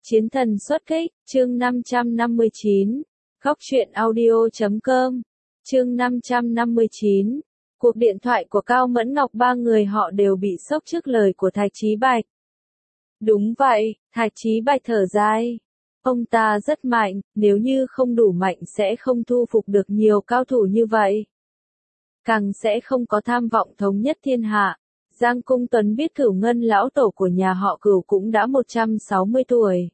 Chiến thần xuất kích, chương 559. Góc truyện audio.com. Chương 559. Cuộc điện thoại của Cao Mẫn Ngọc, ba người họ đều bị sốc trước lời của Thạch Chí Bạch. Đúng vậy, Thạch Chí Bạch thở dài. Ông ta rất mạnh, nếu như không đủ mạnh sẽ không thu phục được nhiều cao thủ như vậy. Càng sẽ không có tham vọng thống nhất thiên hạ. Giang Cung Tuấn biết Cửu Ngân lão tổ của nhà họ Cửu cũng đã 160 tuổi.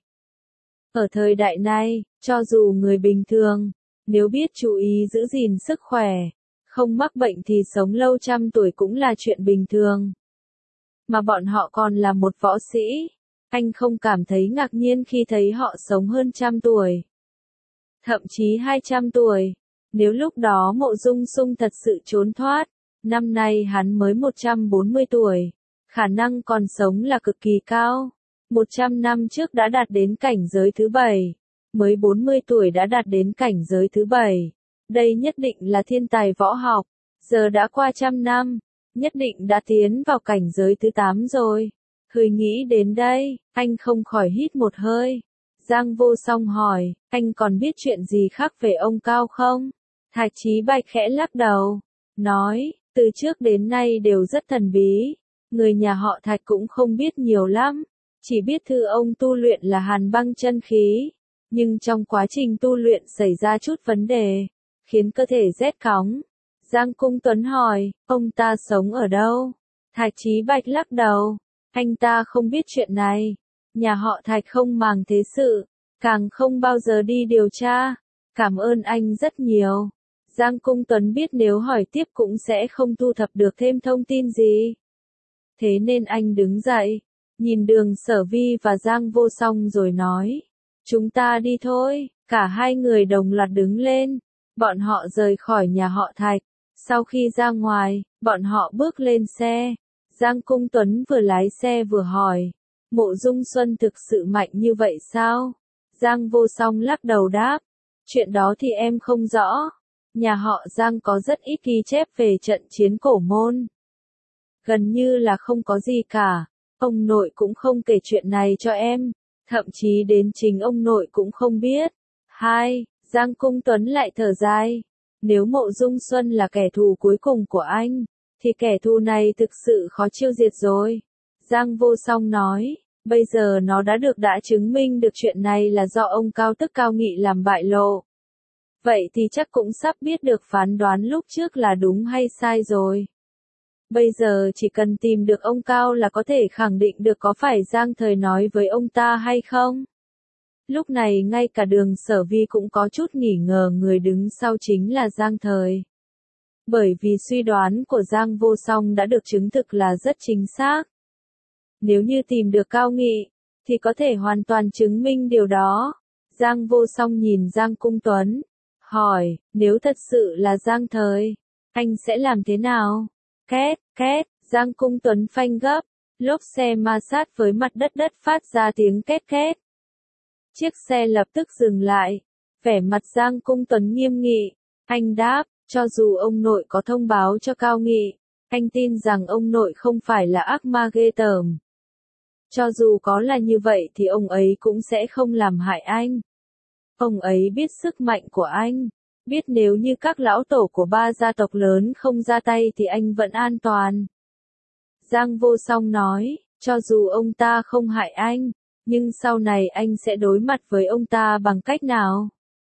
Ở thời đại này, cho dù người bình thường, nếu biết chú ý giữ gìn sức khỏe, không mắc bệnh thì sống lâu trăm tuổi cũng là chuyện bình thường. Mà bọn họ còn là một võ sĩ, anh không cảm thấy ngạc nhiên khi thấy họ sống hơn 100 tuổi. Thậm chí 200 tuổi, nếu lúc đó Mộ Dung Sung thật sự trốn thoát, năm nay hắn mới 140 tuổi, khả năng còn sống là cực kỳ cao. 100 năm trước đã đạt đến cảnh giới thứ 7, mới 40 tuổi đã đạt đến cảnh giới thứ 7. Đây nhất định là thiên tài võ học, giờ đã qua 100 năm, nhất định đã tiến vào cảnh giới thứ 8 rồi. Hơi nghĩ đến đây, anh không khỏi hít một hơi. Giang Vô Song hỏi, anh còn biết chuyện gì khác về ông Cao không? Thạch Chí Bạch khẽ lắc đầu, nói, từ trước đến nay đều rất thần bí, người nhà họ Thạch cũng không biết nhiều lắm. Chỉ biết thư ông tu luyện là hàn băng chân khí, nhưng trong quá trình tu luyện xảy ra chút vấn đề, khiến cơ thể rét cóng. Giang Cung Tuấn hỏi, ông ta sống ở đâu? Thạch Chí Bạch lắc đầu, anh ta không biết chuyện này. Nhà họ Thạch không màng thế sự, càng không bao giờ đi điều tra. Cảm ơn anh rất nhiều. Giang Cung Tuấn biết nếu hỏi tiếp cũng sẽ không thu thập được thêm thông tin gì. Thế nên anh đứng dậy, nhìn Đường Sở Vi và Giang Vô Song rồi nói, chúng ta đi thôi. Cả hai người đồng loạt đứng lên, bọn họ rời khỏi nhà họ Thạch. Sau khi ra ngoài, bọn họ bước lên xe. Giang Cung Tuấn vừa lái xe vừa hỏi, Mộ Dung Xuân thực sự mạnh như vậy sao? Giang Vô Song lắc đầu đáp, chuyện đó thì em không rõ. Nhà họ Giang có rất ít ghi chép về trận chiến cổ môn. Gần như là không có gì cả. Ông nội cũng không kể chuyện này cho em, thậm chí đến chính ông nội cũng không biết. Giang Cung Tuấn lại thở dài. Nếu Mộ Dung Xuân là kẻ thù cuối cùng của anh, thì kẻ thù này thực sự khó tiêu diệt rồi. Giang Vô Song nói, bây giờ nó đã chứng minh được chuyện này là do ông Cao Tức Cao Nghị làm bại lộ. Vậy thì chắc cũng sắp biết được phán đoán lúc trước là đúng hay sai rồi. Bây giờ chỉ cần tìm được ông Cao là có thể khẳng định được có phải Giang Thời nói với ông ta hay không. Lúc này ngay cả Đường Sở Vi cũng có chút nghỉ ngờ người đứng sau chính là Giang Thời. Bởi vì suy đoán của Giang Vô Song đã được chứng thực là rất chính xác. Nếu như tìm được Cao Nghị, thì có thể hoàn toàn chứng minh điều đó. Giang Vô Song nhìn Giang Cung Tuấn, hỏi, nếu thật sự là Giang Thời, anh sẽ làm thế nào? Két, két, Giang Cung Tuấn phanh gấp, lốp xe ma sát với mặt đất phát ra tiếng két két. Chiếc xe lập tức dừng lại, vẻ mặt Giang Cung Tuấn nghiêm nghị, anh đáp, cho dù ông nội có thông báo cho Cao Nghị, anh tin rằng ông nội không phải là ác ma ghê tởm. Cho dù có là như vậy thì ông ấy cũng sẽ không làm hại anh. Ông ấy biết sức mạnh của anh, biết nếu như các lão tổ của ba gia tộc lớn không ra tay thì anh vẫn an toàn. Giang Vô Song nói, cho dù ông ta không hại anh, nhưng sau này anh sẽ đối mặt với ông ta bằng cách nào?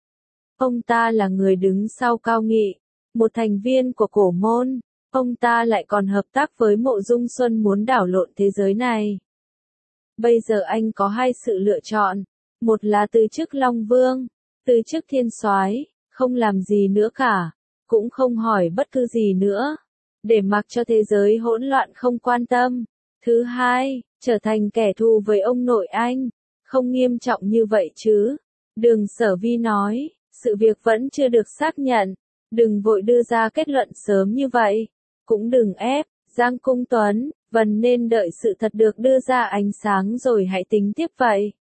Ông ta là người đứng sau Cao Nghị, một thành viên của cổ môn, ông ta lại còn hợp tác với Mộ Dung Xuân muốn đảo lộn thế giới này. Bây giờ anh có hai sự lựa chọn, một là từ chức Long Vương, từ chức Thiên Soái, không làm gì nữa cả, cũng không hỏi bất cứ gì nữa, để mặc cho thế giới hỗn loạn không quan tâm. Thứ hai, trở thành kẻ thù với ông nội anh, không nghiêm trọng như vậy chứ. Đường Sở Vi nói, sự việc vẫn chưa được xác nhận, đừng vội đưa ra kết luận sớm như vậy, cũng đừng ép. Giang Cung Tuấn, vẫn nên đợi sự thật được đưa ra ánh sáng rồi hãy tính tiếp vậy.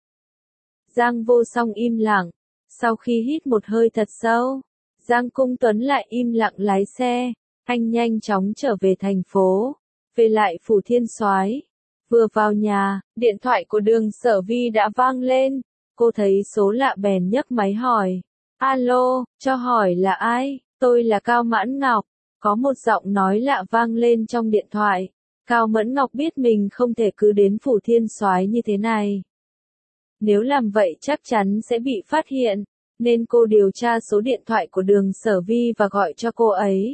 Giang Vô Song im lặng, sau khi hít một hơi thật sâu, Giang Cung Tuấn lại im lặng lái xe, anh nhanh chóng trở về thành phố, về lại phủ Thiên Soái. Vừa vào nhà, điện thoại của Đường Sở Vi đã vang lên, cô thấy số lạ bèn nhấc máy hỏi. Alo, cho hỏi là ai? Tôi là Cao Mãn Ngọc. Có một giọng nói lạ vang lên trong điện thoại. Cao Mẫn Ngọc biết mình không thể cứ đến Phủ Thiên Soái như thế này. Nếu làm vậy chắc chắn sẽ bị phát hiện, nên cô điều tra số điện thoại của Đường Sở Vi và gọi cho cô ấy.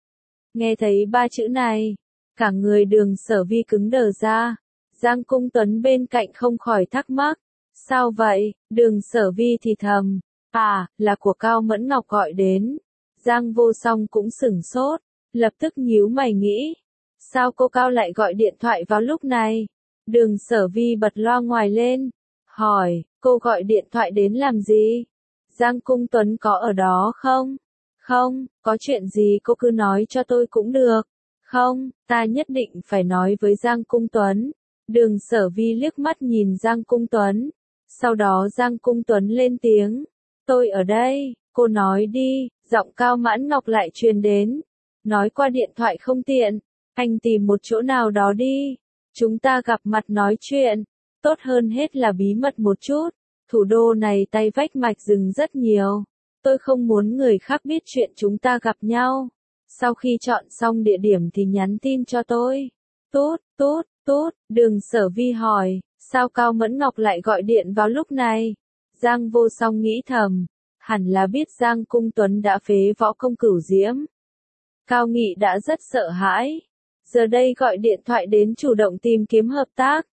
Nghe thấy ba chữ này, cả người Đường Sở Vi cứng đờ ra. Giang Cung Tuấn bên cạnh không khỏi thắc mắc. Sao vậy? Đường Sở Vi thì thầm. À, là của Cao Mẫn Ngọc gọi đến. Giang Vô Song cũng sửng sốt, lập tức nhíu mày nghĩ. Sao cô Cao lại gọi điện thoại vào lúc này? Đường Sở Vi bật loa ngoài lên, hỏi, cô gọi điện thoại đến làm gì? Giang Cung Tuấn có ở đó không? Không, có chuyện gì cô cứ nói cho tôi cũng được. Không, ta nhất định phải nói với Giang Cung Tuấn. Đường Sở Vi liếc mắt nhìn Giang Cung Tuấn. Sau đó Giang Cung Tuấn lên tiếng. Tôi ở đây, cô nói đi, giọng Cao Mãn Ngọc lại truyền đến. Nói qua điện thoại không tiện, anh tìm một chỗ nào đó đi. Chúng ta gặp mặt nói chuyện. Tốt hơn hết là bí mật một chút. Thủ đô này tay vách mạch rừng rất nhiều. Tôi không muốn người khác biết chuyện chúng ta gặp nhau. Sau khi chọn xong địa điểm thì nhắn tin cho tôi. Tốt, tốt, tốt, Đường Sở Vi hỏi, sao Cao Mẫn Ngọc lại gọi điện vào lúc này? Giang Vô Song nghĩ thầm, hẳn là biết Giang Cung Tuấn đã phế võ công Cửu Diễm. Cao Nghị đã rất sợ hãi, giờ đây gọi điện thoại đến chủ động tìm kiếm hợp tác.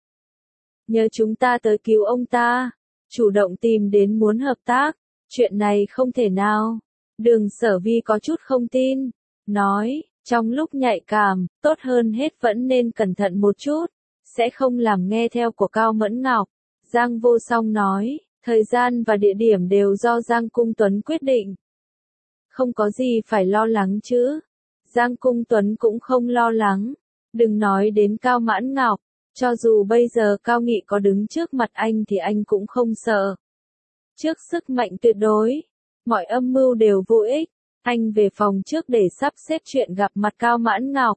Nhờ chúng ta tới cứu ông ta, chủ động tìm đến muốn hợp tác, chuyện này không thể nào. Đường Sở Vi có chút không tin, nói, trong lúc nhạy cảm, tốt hơn hết vẫn nên cẩn thận một chút, sẽ không làm nghe theo của Cao Mẫn Ngọc. Giang Vô Song nói, thời gian và địa điểm đều do Giang Cung Tuấn quyết định. Không có gì phải lo lắng chứ. Giang Cung Tuấn cũng không lo lắng. Đừng nói đến Cao Mãn Ngọc, cho dù bây giờ Cao Nghị có đứng trước mặt anh thì anh cũng không sợ. Trước sức mạnh tuyệt đối, mọi âm mưu đều vô ích. Anh về phòng trước để sắp xếp chuyện gặp mặt Cao Mãn Ngọc.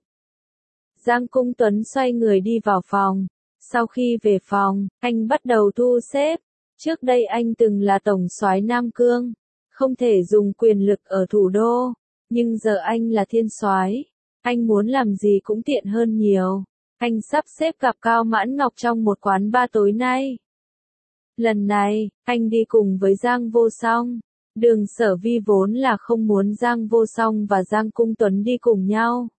Giang Cung Tuấn xoay người đi vào phòng. Sau khi về phòng, anh bắt đầu thu xếp. Trước đây anh từng là tổng soái Nam Cương, không thể dùng quyền lực ở thủ đô, nhưng giờ anh là thiên soái, anh muốn làm gì cũng tiện hơn nhiều. Anh sắp xếp gặp Cao Mãn Ngọc trong một quán bar tối nay. Lần này, anh đi cùng với Giang Vô Song. Đường Sở Vi vốn là không muốn Giang Vô Song và Giang Cung Tuấn đi cùng nhau.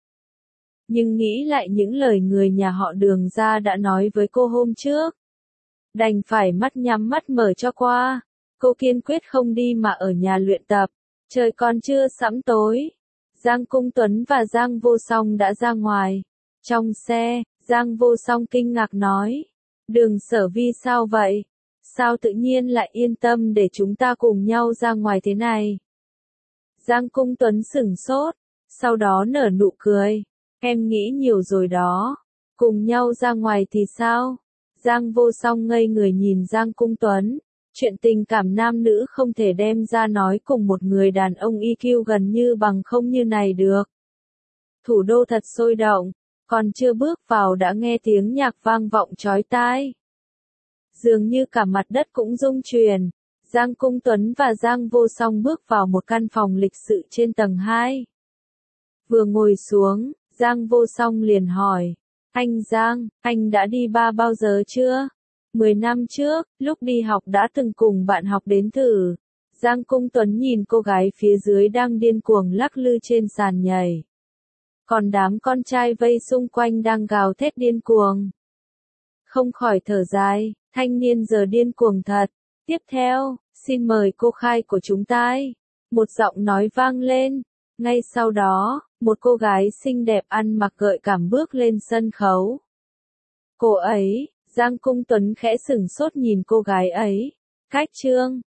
Nhưng nghĩ lại những lời người nhà họ Đường ra đã nói với cô hôm trước. Đành phải mắt nhắm mắt mở cho qua. Cô kiên quyết không đi mà ở nhà luyện tập. Trời còn chưa sẫm tối. Giang Cung Tuấn và Giang Vô Song đã ra ngoài. Trong xe, Giang Vô Song kinh ngạc nói. Đường Sở Vi sao vậy? Sao tự nhiên lại yên tâm để chúng ta cùng nhau ra ngoài thế này? Giang Cung Tuấn sửng sốt, sau đó nở nụ cười. Em nghĩ nhiều rồi đó. Cùng nhau ra ngoài thì sao? Giang Vô Song ngây người nhìn Giang Cung Tuấn. Chuyện tình cảm nam nữ không thể đem ra nói cùng một người đàn ông EQ gần như bằng không như này được. Thủ đô thật sôi động, còn chưa bước vào đã nghe tiếng nhạc vang vọng chói tai. Dường như cả mặt đất cũng rung chuyển. Giang Cung Tuấn và Giang Vô Song bước vào một căn phòng lịch sự trên tầng 2. Vừa ngồi xuống, Giang Vô Song liền hỏi. Anh Giang, anh đã đi bar bao giờ chưa? 10 năm trước, lúc đi học đã từng cùng bạn học đến thử. Giang Cung Tuấn nhìn cô gái phía dưới đang điên cuồng lắc lư trên sàn nhảy. Còn đám con trai vây xung quanh đang gào thét điên cuồng. Không khỏi thở dài, thanh niên giờ điên cuồng thật. Tiếp theo, xin mời cô khai của chúng ta. Một giọng nói vang lên. Ngay sau đó, một cô gái xinh đẹp ăn mặc gợi cảm bước lên sân khấu. Cô ấy, Giang Cung Tuấn khẽ sửng sốt nhìn cô gái ấy. Cách chương